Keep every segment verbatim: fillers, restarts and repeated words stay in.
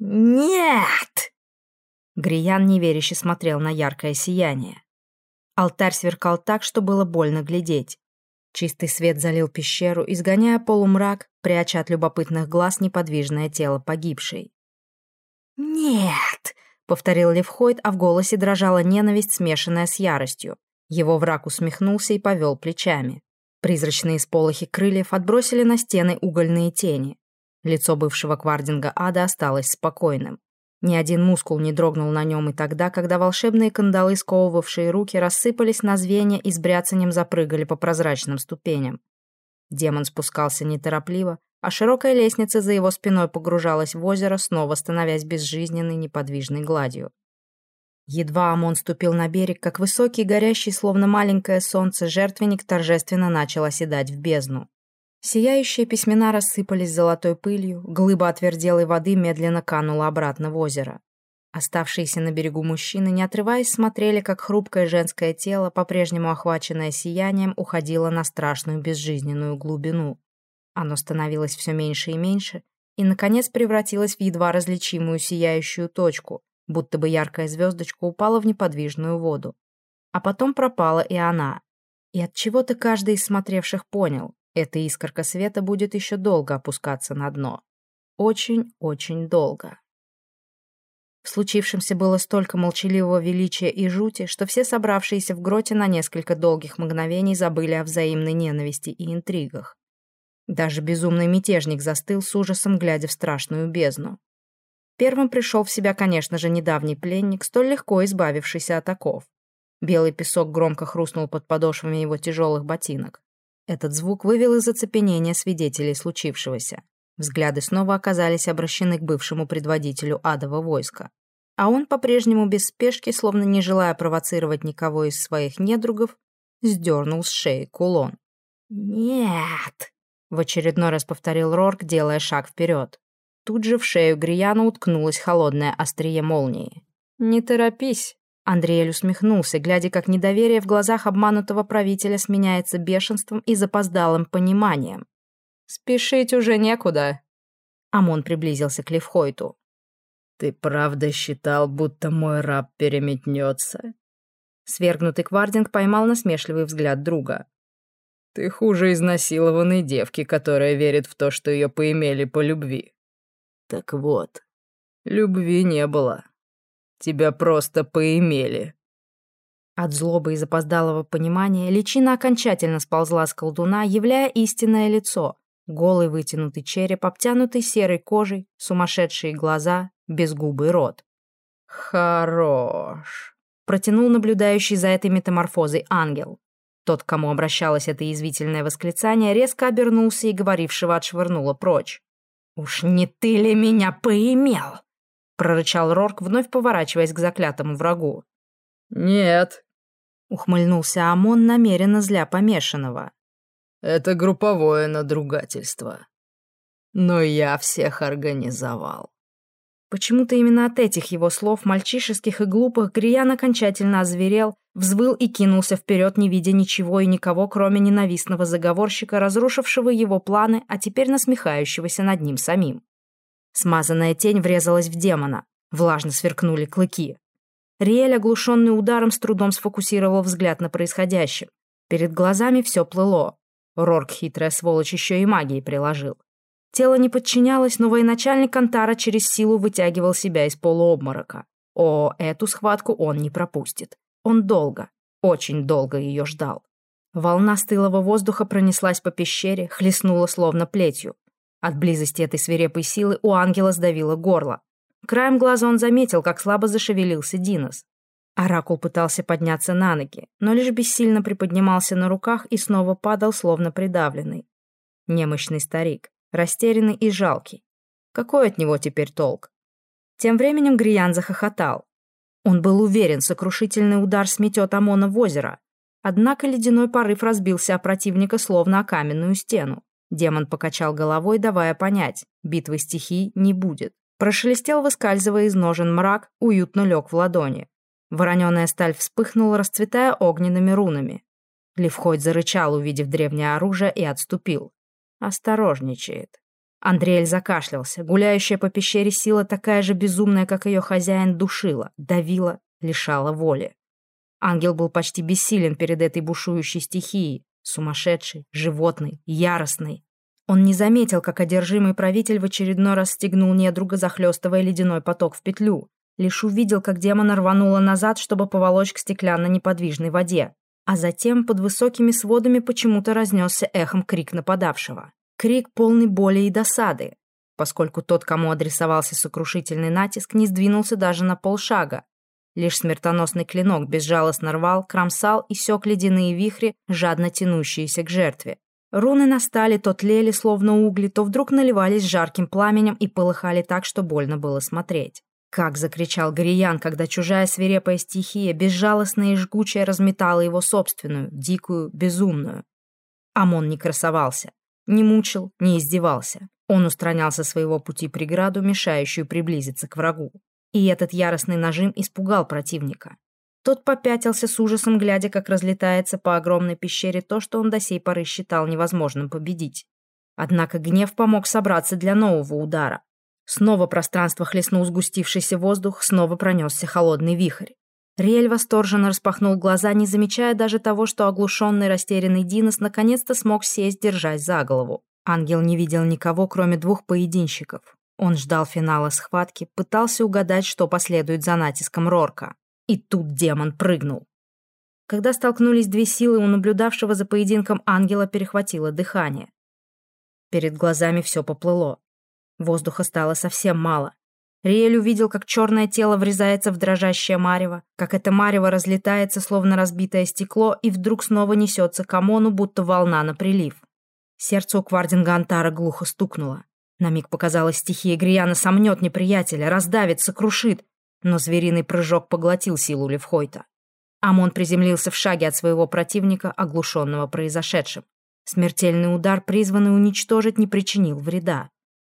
«Нет!» Гриян неверяще смотрел на яркое сияние. Алтарь сверкал так, что было больно глядеть. Чистый свет залил пещеру, изгоняя полумрак, пряча от любопытных глаз неподвижное тело погибшей. «Нет!» — повторил Левхойд, а в голосе дрожала ненависть, смешанная с яростью. Его враг усмехнулся и повел плечами. Призрачные сполохи крыльев отбросили на стены угольные тени. Лицо бывшего квардинга ада осталось спокойным. Ни один мускул не дрогнул на нем и тогда, когда волшебные кандалы, сковывавшие руки, рассыпались на звенья и с бряцанием запрыгали по прозрачным ступеням. Демон спускался неторопливо, а широкая лестница за его спиной погружалась в озеро, снова становясь безжизненной неподвижной гладью. Едва Амон ступил на берег, как высокий, горящий, словно маленькое солнце, жертвенник торжественно начал оседать в бездну. Сияющие письмена рассыпались золотой пылью, глыба отверделой воды медленно канула обратно в озеро. Оставшиеся на берегу мужчины, не отрываясь, смотрели, как хрупкое женское тело, по-прежнему охваченное сиянием, уходило на страшную безжизненную глубину. Оно становилось все меньше и меньше, и, наконец, превратилось в едва различимую сияющую точку, будто бы яркая звездочка упала в неподвижную воду. А потом пропала и она. И от чего-то каждый из смотревших понял, эта искорка света будет еще долго опускаться на дно. Очень-очень долго. В случившемся было столько молчаливого величия и жути, что все собравшиеся в гроте на несколько долгих мгновений забыли о взаимной ненависти и интригах. Даже безумный мятежник застыл с ужасом, глядя в страшную бездну. Первым пришел в себя, конечно же, недавний пленник, столь легко избавившийся от оков. Белый песок громко хрустнул под подошвами его тяжелых ботинок. Этот звук вывел из оцепенения свидетелей случившегося. Взгляды снова оказались обращены к бывшему предводителю адового войска. А он, по-прежнему без спешки, словно не желая провоцировать никого из своих недругов, сдернул с шеи кулон. «Нет!» — в очередной раз повторил Рорк, делая шаг вперед. Тут же в шею Грияна уткнулось холодное острие молнии. «Не торопись!» Андриэль усмехнулся, глядя, как недоверие в глазах обманутого правителя сменяется бешенством и запоздалым пониманием. «Спешить уже некуда!» Амон приблизился к Левхойту. «Ты правда считал, будто мой раб переметнется?» Свергнутый квардинг поймал насмешливый взгляд друга. «Ты хуже изнасилованной девки, которая верит в то, что ее поимели по любви. Так вот, любви не было. Тебя просто поимели». От злобы и запоздалого понимания личина окончательно сползла с колдуна, являя истинное лицо. Голый вытянутый череп, обтянутый серой кожей, сумасшедшие глаза, безгубый рот. «Хорош», — протянул наблюдающий за этой метаморфозой ангел. Тот, к кому обращалось это язвительное восклицание, резко обернулся и говорившего отшвырнуло прочь. «Уж не ты ли меня поимел?» — прорычал Рорк, вновь поворачиваясь к заклятому врагу. «Нет», — ухмыльнулся Амон, намеренно зля помешанного. «Это групповое надругательство. Но я всех организовал». Почему-то именно от этих его слов, мальчишеских и глупых, Гриян окончательно озверел, взвыл и кинулся вперед, не видя ничего и никого, кроме ненавистного заговорщика, разрушившего его планы, а теперь насмехающегося над ним самим. Смазанная тень врезалась в демона. Влажно сверкнули клыки. Риэль, оглушенный ударом, с трудом сфокусировал взгляд на происходящем. Перед глазами все плыло. Рорк, хитрая сволочь, еще и магией приложил. Тело не подчинялось, но военачальник Антара через силу вытягивал себя из полуобморока. О, эту схватку он не пропустит. Он долго, очень долго ее ждал. Волна стылого воздуха пронеслась по пещере, хлестнула словно плетью. От близости этой свирепой силы у ангела сдавило горло. Краем глаза он заметил, как слабо зашевелился Динос. Оракул пытался подняться на ноги, но лишь бессильно приподнимался на руках и снова падал, словно придавленный. Немощный старик. Растерянный и жалкий. Какой от него теперь толк? Тем временем Гриян захохотал. Он был уверен, сокрушительный удар сметет Амона в озеро. Однако ледяной порыв разбился о противника, словно о каменную стену. Демон покачал головой, давая понять, битвы стихий не будет. Прошелестел, выскальзывая из ножен мрак, уютно лег в ладони. Вороненая сталь вспыхнула, расцветая огненными рунами. Левхойд зарычал, увидев древнее оружие, и отступил. Осторожничает. Андриэль закашлялся. Гуляющая по пещере сила, такая же безумная, как ее хозяин, душила, давила, лишала воли. Ангел был почти бессилен перед этой бушующей стихией, сумасшедшей, животной, яростной. Он не заметил, как одержимый правитель в очередной раз стегнул недруга, захлестывая ледяной поток в петлю. Лишь увидел, как демона рвануло назад, чтобы поволочь к стеклянно-неподвижной воде. А затем под высокими сводами почему-то разнесся эхом крик нападавшего. Крик полный боли и досады, поскольку тот, кому адресовался сокрушительный натиск, не сдвинулся даже на полшага. Лишь смертоносный клинок безжалостно рвал, кромсал и сёк ледяные вихри, жадно тянущиеся к жертве. Руны на стали то тлели, словно угли, то вдруг наливались жарким пламенем и полыхали так, что больно было смотреть. Как закричал Гриян, когда чужая свирепая стихия, безжалостная и жгучая, разметала его собственную, дикую, безумную. Амон не красовался, не мучил, не издевался. Он устранял со своего пути преграду, мешающую приблизиться к врагу. И этот яростный нажим испугал противника. Тот попятился с ужасом, глядя, как разлетается по огромной пещере то, что он до сей поры считал невозможным победить. Однако гнев помог собраться для нового удара. Снова пространство хлестнул сгустившийся воздух, снова пронесся холодный вихрь. Риэль восторженно распахнул глаза, не замечая даже того, что оглушенный, растерянный Динос наконец-то смог сесть, держась за голову. Ангел не видел никого, кроме двух поединщиков. Он ждал финала схватки, пытался угадать, что последует за натиском Рорка. И тут демон прыгнул. Когда столкнулись две силы, у наблюдавшего за поединком ангела перехватило дыхание. Перед глазами все поплыло. Воздуха стало совсем мало. Риэль увидел, как черное тело врезается в дрожащее марево, как это марево разлетается, словно разбитое стекло, и вдруг снова несется к Амону, будто волна на прилив. Сердце у Квардинга Антара глухо стукнуло. На миг показалось, стихия Грияна сомнет неприятеля, раздавит, сокрушит, но звериный прыжок поглотил силу Левхойта. Амон приземлился в шаге от своего противника, оглушенного произошедшим. Смертельный удар, призванный уничтожить, не причинил вреда.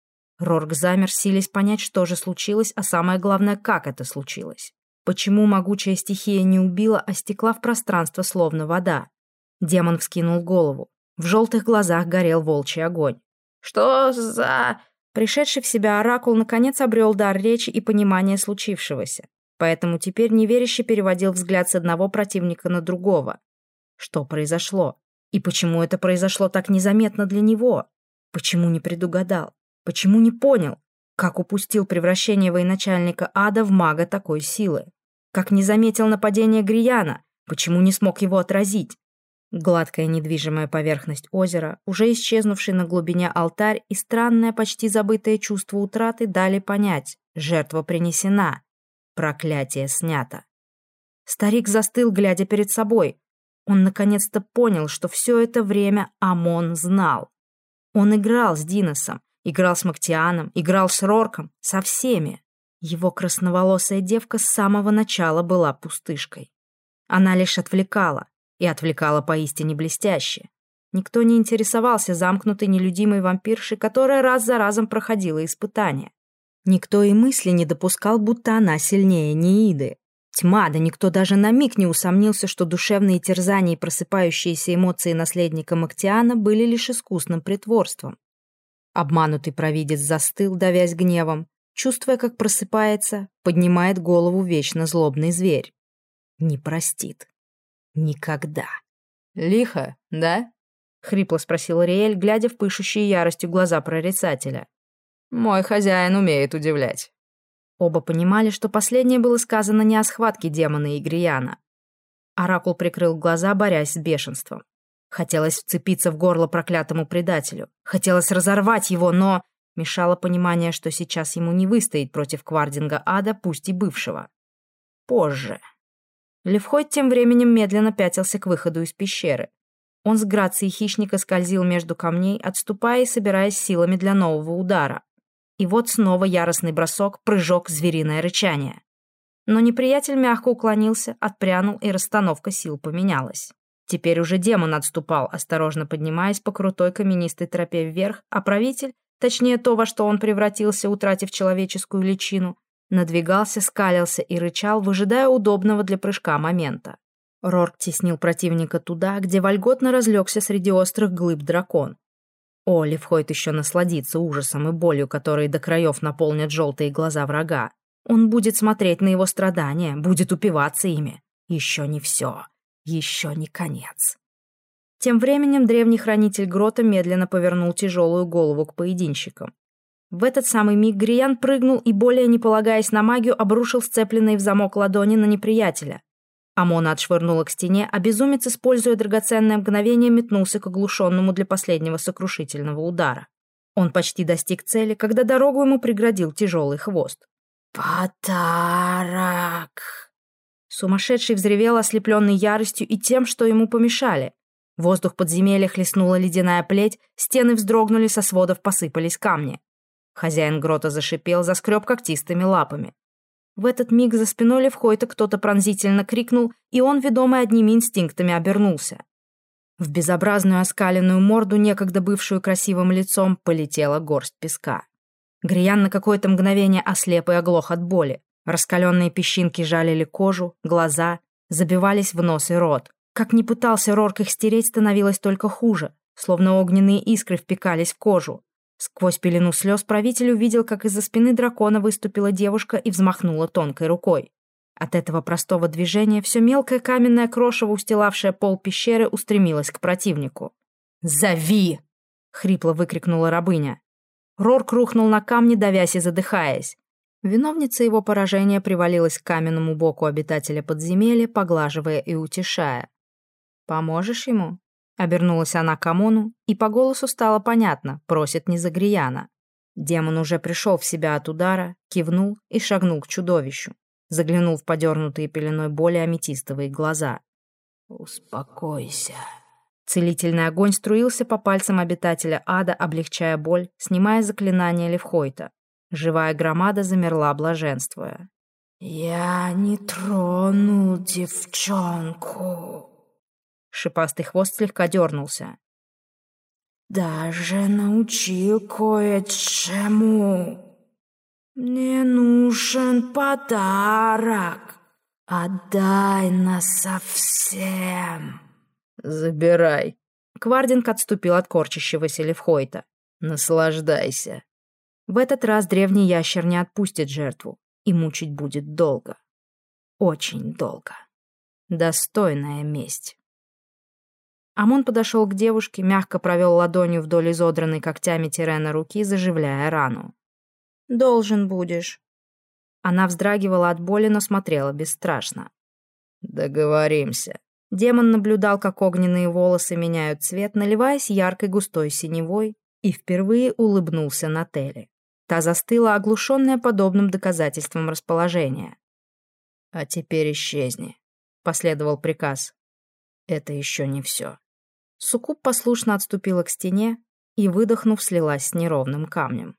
Рорк замер, силясь понять, что же случилось, а самое главное, как это случилось. Почему могучая стихия не убила, а стекла в пространство, словно вода? Демон вскинул голову. В желтых глазах горел волчий огонь. «Что за...» Пришедший в себя оракул наконец обрел дар речи и понимание случившегося. Поэтому теперь неверяще переводил взгляд с одного противника на другого. Что произошло? И почему это произошло так незаметно для него? Почему не предугадал? Почему не понял? Как упустил превращение военачальника ада в мага такой силы? Как не заметил нападения Грияна? Почему не смог его отразить? Гладкая недвижимая поверхность озера, уже исчезнувший на глубине алтарь и странное, почти забытое чувство утраты дали понять: жертва принесена, проклятие снято. Старик застыл, глядя перед собой. Он наконец-то понял, что все это время Амон знал. Он играл с Диносом, играл с Мактианом, играл с Рорком, со всеми. Его красноволосая девка с самого начала была пустышкой. Она лишь отвлекала. И отвлекала поистине блестяще. Никто не интересовался замкнутой нелюдимой вампиршей, которая раз за разом проходила испытания. Никто и мысли не допускал, будто она сильнее Неиды. Тьма, да никто даже на миг не усомнился, что душевные терзания и просыпающиеся эмоции наследника Мактиана были лишь искусным притворством. Обманутый провидец застыл, давясь гневом, чувствуя, как просыпается, поднимает голову вечно злобный зверь. Не простит. Никогда. «Лихо, да?» — хрипло спросил Риэль, глядя в пышущие яростью глаза прорицателя. «Мой хозяин умеет удивлять». Оба понимали, что последнее было сказано не о схватке демона и Грияна. Оракул прикрыл глаза, борясь с бешенством. Хотелось вцепиться в горло проклятому предателю. Хотелось разорвать его, но мешало понимание, что сейчас ему не выстоять против Квардинга ада, пусть и бывшего. Позже. Левхойт тем временем медленно пятился к выходу из пещеры. Он с грацией хищника скользил между камней, отступая и собираясь силами для нового удара. И вот снова яростный бросок, прыжок, звериное рычание. Но неприятель мягко уклонился, отпрянул, и расстановка сил поменялась. Теперь уже демон отступал, осторожно поднимаясь по крутой каменистой тропе вверх, а правитель, точнее то, во что он превратился, утратив человеческую личину, надвигался, скалился и рычал, выжидая удобного для прыжка момента. Рорк теснил противника туда, где вольготно разлегся среди острых глыб дракон. О, Левхойд еще насладится ужасом и болью, которые до краев наполнят желтые глаза врага. Он будет смотреть на его страдания, будет упиваться ими. Еще не все. Еще не конец. Тем временем древний хранитель грота медленно повернул тяжелую голову к поединщикам. В этот самый миг Гриян прыгнул и, более не полагаясь на магию, обрушил сцепленные в замок ладони на неприятеля. Амона отшвырнула к стене, а безумец, используя драгоценное мгновение, метнулся к оглушенному для последнего сокрушительного удара. Он почти достиг цели, когда дорогу ему преградил тяжелый хвост. «Подарок!» Сумасшедший взревел, ослепленный яростью и тем, что ему помешали. Воздух подземелья хлестнула ледяная плеть, стены вздрогнули, со сводов посыпались камни. Хозяин грота зашипел, заскреб когтистыми лапами. В этот миг за спиной Левхойта кто-то пронзительно крикнул, и он, ведомый одними инстинктами, обернулся. В безобразную оскаленную морду, некогда бывшую красивым лицом, полетела горсть песка. Гриян на какое-то мгновение ослеп и оглох от боли. Раскаленные песчинки жалили кожу, глаза, забивались в нос и рот. Как ни пытался Рорк их стереть, становилось только хуже, словно огненные искры впекались в кожу. Сквозь пелену слез правитель увидел, как из-за спины дракона выступила девушка и взмахнула тонкой рукой. От этого простого движения все мелкое каменное крошево, устилавшее пол пещеры, устремилось к противнику. «Зови!» — хрипло выкрикнула рабыня. Рорк рухнул на камни, давясь и задыхаясь. Виновница его поражения привалилась к каменному боку обитателя подземелья, поглаживая и утешая. «Поможешь ему?» — обернулась она к Амону, и по голосу стало понятно, просит не за Грияна. Демон уже пришел в себя от удара, кивнул и шагнул к чудовищу. Заглянул в подернутые пеленой боли аметистовые глаза. «Успокойся». Целительный огонь струился по пальцам обитателя ада, облегчая боль, снимая заклинание Левхойта. Живая громада замерла, блаженствуя. «Я не трону девчонку». Шипастый хвост слегка дернулся. «Даже научил кое-чему. Мне нужен подарок. Отдай насовсем». «Забирай». Квардинг отступил от корчащегося Левхойта. «Наслаждайся». В этот раз древний ящер не отпустит жертву, и мучить будет долго. Очень долго. Достойная месть. Амон подошел к девушке, мягко провел ладонью вдоль изодранной когтями Тирена руки, заживляя рану. «Должен будешь». Она вздрагивала от боли, но смотрела бесстрашно. «Договоримся». Демон наблюдал, как огненные волосы меняют цвет, наливаясь яркой густой синевой, и впервые улыбнулся Нателле. Та застыла, оглушенная подобным доказательством расположения. «А теперь исчезни», — последовал приказ. «Это еще не все». Суккуб послушно отступила к стене и, выдохнув, слилась с неровным камнем.